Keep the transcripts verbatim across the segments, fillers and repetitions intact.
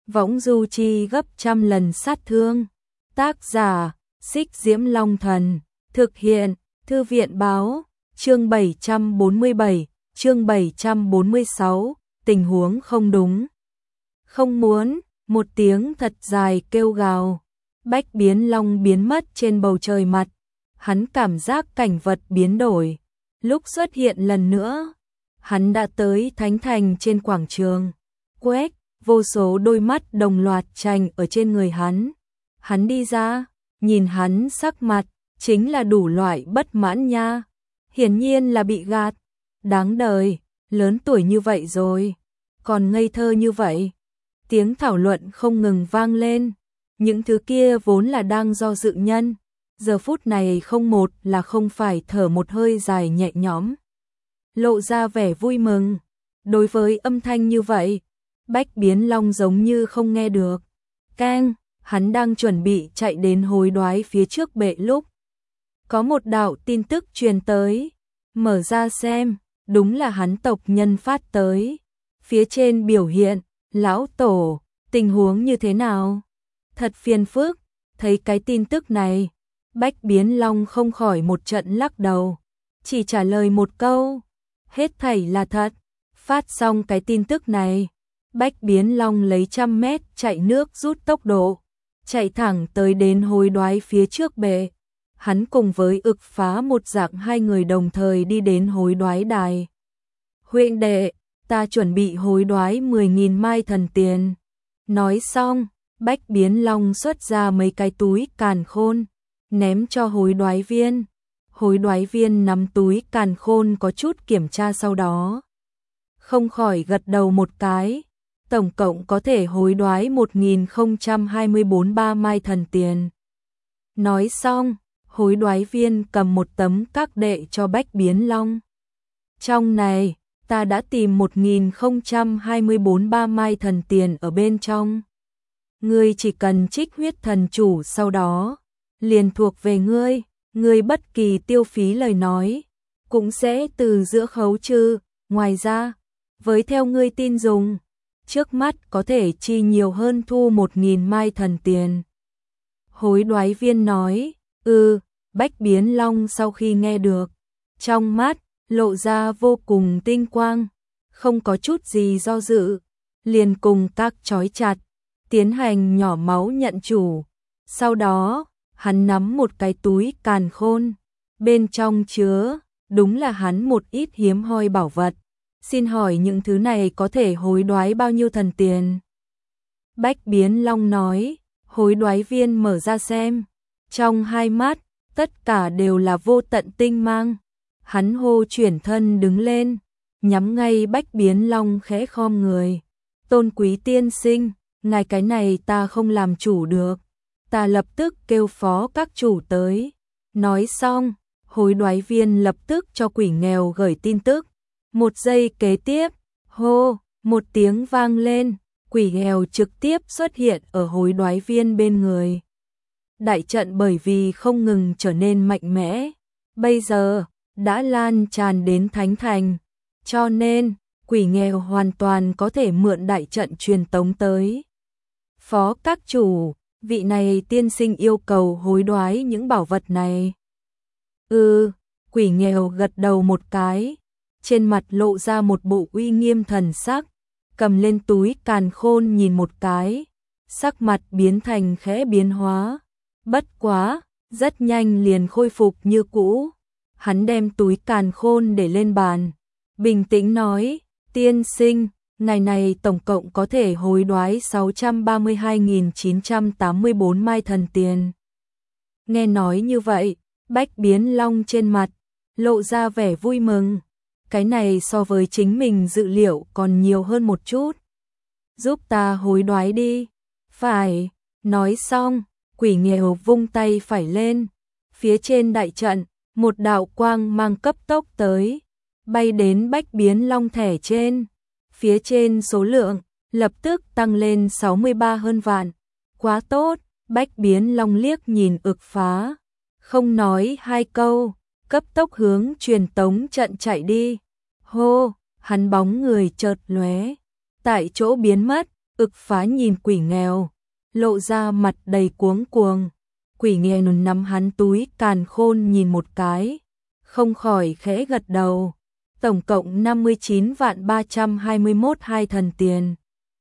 võng du chi gấp trăm lần sát thương. Tác giả, Xích Diễm Long Thần, thực hiện, Thư viện báo, chương bảy trăm bốn mươi bảy, chương bảy trăm bốn mươi sáu, tình huống không đúng. Không muốn, một tiếng thật dài kêu gào, Bách Biến Long biến mất trên bầu trời mặt, hắn cảm giác cảnh vật biến đổi, lúc xuất hiện lần nữa, hắn đã tới Thánh Thành trên quảng trường, quét, vô số đôi mắt đồng loạt trành ở trên người hắn. Hắn đi ra, nhìn hắn sắc mặt, chính là đủ loại bất mãn nha. Hiển nhiên là bị gạt. Đáng đời, lớn tuổi như vậy rồi, còn ngây thơ như vậy. Tiếng thảo luận không ngừng vang lên. Những thứ kia vốn là đang do dự nhân. Giờ phút này không một là không phải thở một hơi dài nhẹ nhõm. Lộ ra vẻ vui mừng. Đối với âm thanh như vậy, Bách Biến Long giống như không nghe được. Keng, hắn đang chuẩn bị chạy đến hối đoái phía trước bệ lúc. Có một đạo tin tức truyền tới. Mở ra xem, đúng là hắn tộc nhân phát tới. Phía trên biểu hiện, lão tổ, tình huống như thế nào? Thật phiền phức, thấy cái tin tức này. Bách Biến Long không khỏi một trận lắc đầu. Chỉ trả lời một câu. Hết thảy là thật. Phát xong cái tin tức này. Bách Biến Long lấy trăm mét chạy nước rút tốc độ. Chạy thẳng tới đến hối đoái phía trước bệ. Hắn cùng với ực phá một dạng hai người đồng thời đi đến hối đoái đài. Huynh đệ, ta chuẩn bị hối đoái mười nghìn mai thần tiền. Nói xong, Bách Biến Long xuất ra mấy cái túi càn khôn, ném cho hối đoái viên. Hối đoái viên nắm túi càn khôn có chút kiểm tra sau đó. Không khỏi gật đầu một cái. Tổng cộng có thể hối đoái một nghìn không trăm hai mươi bốn ba mai thần tiền. Nói xong, hối đoái viên cầm một tấm các đệ cho Bách Biến Long. Trong này, ta đã tìm một nghìn không trăm hai mươi bốn ba mai thần tiền ở bên trong. Ngươi chỉ cần trích huyết thần chủ sau đó, liền thuộc về ngươi, ngươi bất kỳ tiêu phí lời nói, cũng sẽ từ giữa khấu trừ. Ngoài ra, với theo ngươi tin dùng, trước mắt có thể chi nhiều hơn thu một nghìn mai thần tiền. Hối đoái viên nói, ừ, Bách Biến Long sau khi nghe được, trong mắt, lộ ra vô cùng tinh quang, không có chút gì do dự, liền cùng các trói chặt, tiến hành nhỏ máu nhận chủ. Sau đó, hắn nắm một cái túi càn khôn, bên trong chứa, đúng là hắn một ít hiếm hoi bảo vật. Xin hỏi những thứ này có thể hối đoái bao nhiêu thần tiền? Bách Biến Long nói, hối đoái viên mở ra xem. Trong hai mắt, tất cả đều là vô tận tinh mang. Hắn hô chuyển thân đứng lên, nhắm ngay Bách Biến Long khẽ khom người. Tôn quý tiên sinh, ngài cái này ta không làm chủ được. Ta lập tức kêu phó các chủ tới. Nói xong, hối đoái viên lập tức cho quỷ nghèo gửi tin tức. Một giây kế tiếp, hô, một tiếng vang lên, quỷ nghèo trực tiếp xuất hiện ở hối đoái viên bên người. Đại trận bởi vì không ngừng trở nên mạnh mẽ, bây giờ đã lan tràn đến Thánh Thành, cho nên quỷ nghèo hoàn toàn có thể mượn đại trận truyền tống tới. Phó các chủ, vị này tiên sinh yêu cầu hối đoái những bảo vật này. Ừ, quỷ nghèo gật đầu một cái. Trên mặt lộ ra một bộ uy nghiêm thần sắc, cầm lên túi càn khôn nhìn một cái, sắc mặt biến thành khẽ biến hóa. Bất quá, rất nhanh liền khôi phục như cũ. Hắn đem túi càn khôn để lên bàn, bình tĩnh nói, tiên sinh, ngày này tổng cộng có thể hối đoái sáu trăm ba mươi hai nghìn chín trăm tám mươi bốn mai thần tiền. Nghe nói như vậy, Bách Biến Long trên mặt, lộ ra vẻ vui mừng. Cái này so với chính mình dự liệu còn nhiều hơn một chút. Giúp ta hối đoái đi. Phải. Nói xong, quỷ nghèo vung tay phải lên. Phía trên đại trận, một đạo quang mang cấp tốc tới. Bay đến Bách Biến Long thẻ trên. Phía trên số lượng, lập tức tăng lên sáu mươi ba hơn vạn. Quá tốt. Bách Biến Long liếc nhìn ực phá. Không nói hai câu. Cấp tốc hướng truyền tống trận chạy đi. Hô, hắn bóng người chợt lóe, tại chỗ biến mất, Ức Phá nhìn quỷ nghèo, lộ ra mặt đầy cuống cuồng. Quỷ nghèo nắm hắn túi càn khôn nhìn một cái, không khỏi khẽ gật đầu. Tổng cộng năm mươi chín vạn ba trăm hai mươi mốt hai thần tiền.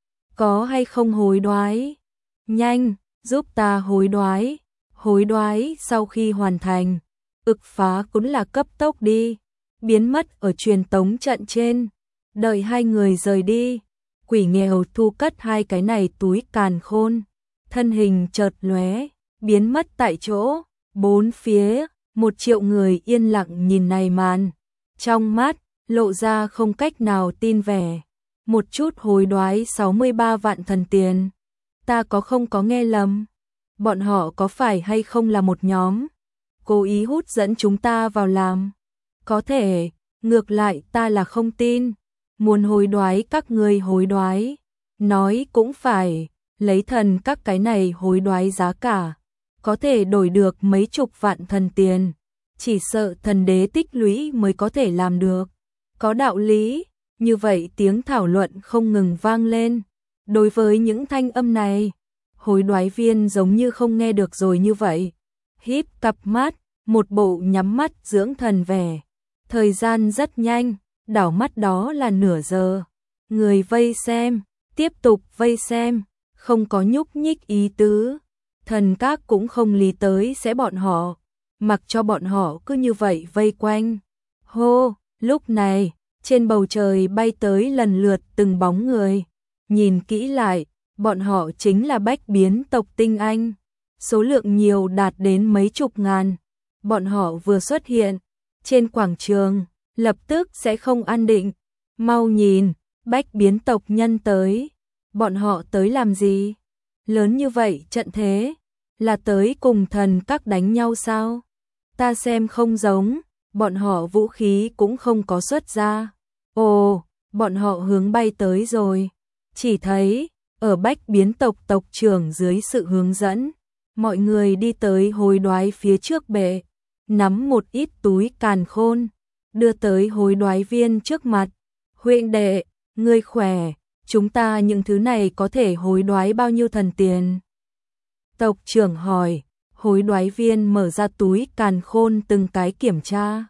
Có hay không hối đoái? Nhanh, giúp ta hối đoái. Hối đoái sau khi hoàn thành, Ức Phá cũng là cấp tốc đi, biến mất ở truyền tống trận trên. Đợi hai người rời đi, quỷ nghèo thu cất hai cái này túi càn khôn, thân hình chợt lóe, biến mất tại chỗ. Bốn phía, một triệu người yên lặng nhìn này màn, trong mắt lộ ra không cách nào tin vẻ. Một chút hối đoái sáu mươi ba vạn thần tiền. Ta có không có nghe lầm? Bọn họ có phải hay không là một nhóm cố ý hút dẫn chúng ta vào làm? Có thể, ngược lại ta là không tin. Muốn hối đoái các ngươi hối đoái. Nói cũng phải, lấy thần các cái này hối đoái giá cả, có thể đổi được mấy chục vạn thần tiền. Chỉ sợ thần đế tích lũy mới có thể làm được. Có đạo lý, như vậy tiếng thảo luận không ngừng vang lên. Đối với những thanh âm này, hối đoái viên giống như không nghe được rồi như vậy. Híp cặp mắt, một bộ nhắm mắt dưỡng thần vẻ. Thời gian rất nhanh, đảo mắt đó là nửa giờ. Người vây xem, tiếp tục vây xem, không có nhúc nhích ý tứ. Thần các cũng không lý tới sẽ bọn họ, mặc cho bọn họ cứ như vậy vây quanh. Hô, lúc này, trên bầu trời bay tới lần lượt từng bóng người. Nhìn kỹ lại, bọn họ chính là bách biến tộc tinh anh. Số lượng nhiều đạt đến mấy chục ngàn. Bọn họ vừa xuất hiện trên quảng trường, lập tức sẽ không an định. Mau nhìn, bách biến tộc nhân tới. Bọn họ tới làm gì? Lớn như vậy trận thế, là tới cùng thần các đánh nhau sao? Ta xem không giống, bọn họ vũ khí cũng không có xuất ra. Ồ, bọn họ hướng bay tới rồi. Chỉ thấy, ở bách biến tộc tộc trưởng dưới sự hướng dẫn, mọi người đi tới hối đoái phía trước bệ, nắm một ít túi càn khôn, đưa tới hối đoái viên trước mặt. Huynh đệ, ngươi khỏe, chúng ta những thứ này có thể hối đoái bao nhiêu thần tiền? Tộc trưởng hỏi, hối đoái viên mở ra túi càn khôn từng cái kiểm tra.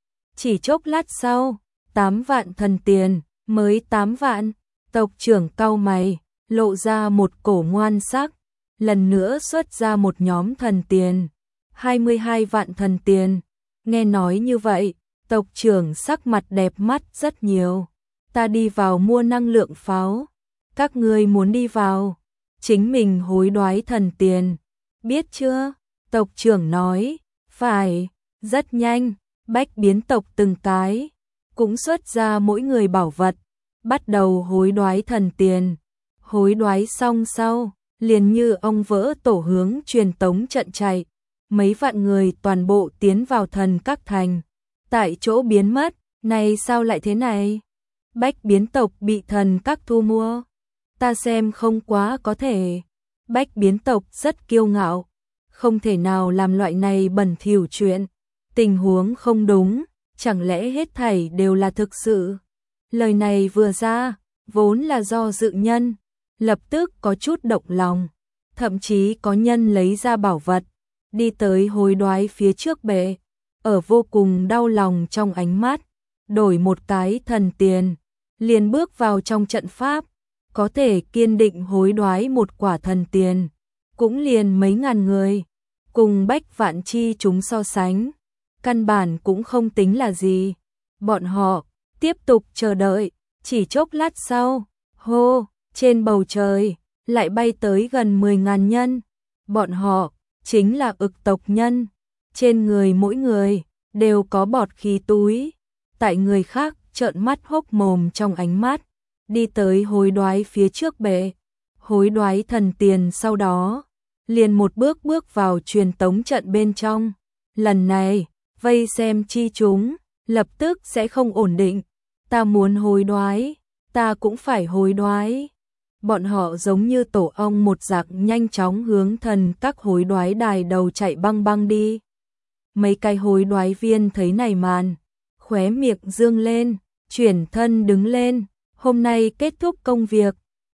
Chỉ chốc lát sau, tám vạn thần tiền, mới tám vạn. Tộc trưởng cau mày, lộ ra một cổ ngoan sắc, lần nữa xuất ra một nhóm thần tiền, hai mươi hai vạn thần tiền. Nghe nói như vậy, tộc trưởng sắc mặt đẹp mắt rất nhiều. Ta đi vào mua năng lượng pháo, các ngươi muốn đi vào, chính mình hối đoái thần tiền, biết chưa? Tộc trưởng nói, phải, rất nhanh, bách biến tộc từng cái, cũng xuất ra mỗi người bảo vật, bắt đầu hối đoái thần tiền. Hối đoái xong sau, liền như ông vỡ tổ hướng truyền tống trận chạy, mấy vạn người toàn bộ tiến vào thần các thành, tại chỗ biến mất. Này sao lại thế này? Bách biến tộc bị thần các thu mua, ta xem không quá có thể. Bách biến tộc rất kiêu ngạo, không thể nào làm loại này bẩn thỉu chuyện. Tình huống không đúng, chẳng lẽ hết thảy đều là thực sự? Lời này vừa ra, vốn là do dự nhân, lập tức có chút động lòng. Thậm chí có nhân lấy ra bảo vật, đi tới hối đoái phía trước bệ, ở vô cùng đau lòng trong ánh mắt, đổi một cái thần tiền, liền bước vào trong trận pháp. Có thể kiên định hối đoái một quả thần tiền, cũng liền mấy ngàn người, cùng bách vạn chi chúng so sánh, căn bản cũng không tính là gì. Bọn họ tiếp tục chờ đợi, chỉ chốc lát sau, hô, trên bầu trời lại bay tới gần mười ngàn nhân. Bọn họ chính là Ực tộc nhân, trên người mỗi người đều có bọt khí túi. Tại người khác trợn mắt hốc mồm trong ánh mắt, đi tới hối đoái phía trước bệ, hối đoái thần tiền, sau đó liền một bước bước vào truyền tống trận bên trong. Lần này, vây xem chi chúng lập tức sẽ không ổn định. Ta muốn hối đoái, ta cũng phải hối đoái. Bọn họ giống như tổ ong một dạng nhanh chóng hướng thần các hối đoái đài đầu chạy băng băng đi. Mấy cái hối đoái viên thấy này màn, khóe miệng dương lên, chuyển thân đứng lên. Hôm nay kết thúc công việc,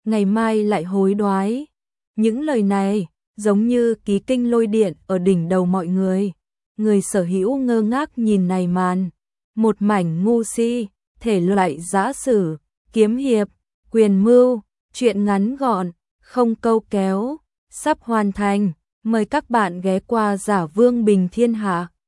ngày mai lại hối đoái. Những lời này giống như ký kinh lôi điện ở đỉnh đầu mọi người. Người sở hữu ngơ ngác nhìn này màn, một mảnh ngu si, thể loại giã sử, kiếm hiệp, quyền mưu, truyện ngắn gọn, không câu kéo, sắp hoàn thành. Mời các bạn ghé qua Giả Vương Bình Thiên Hạ.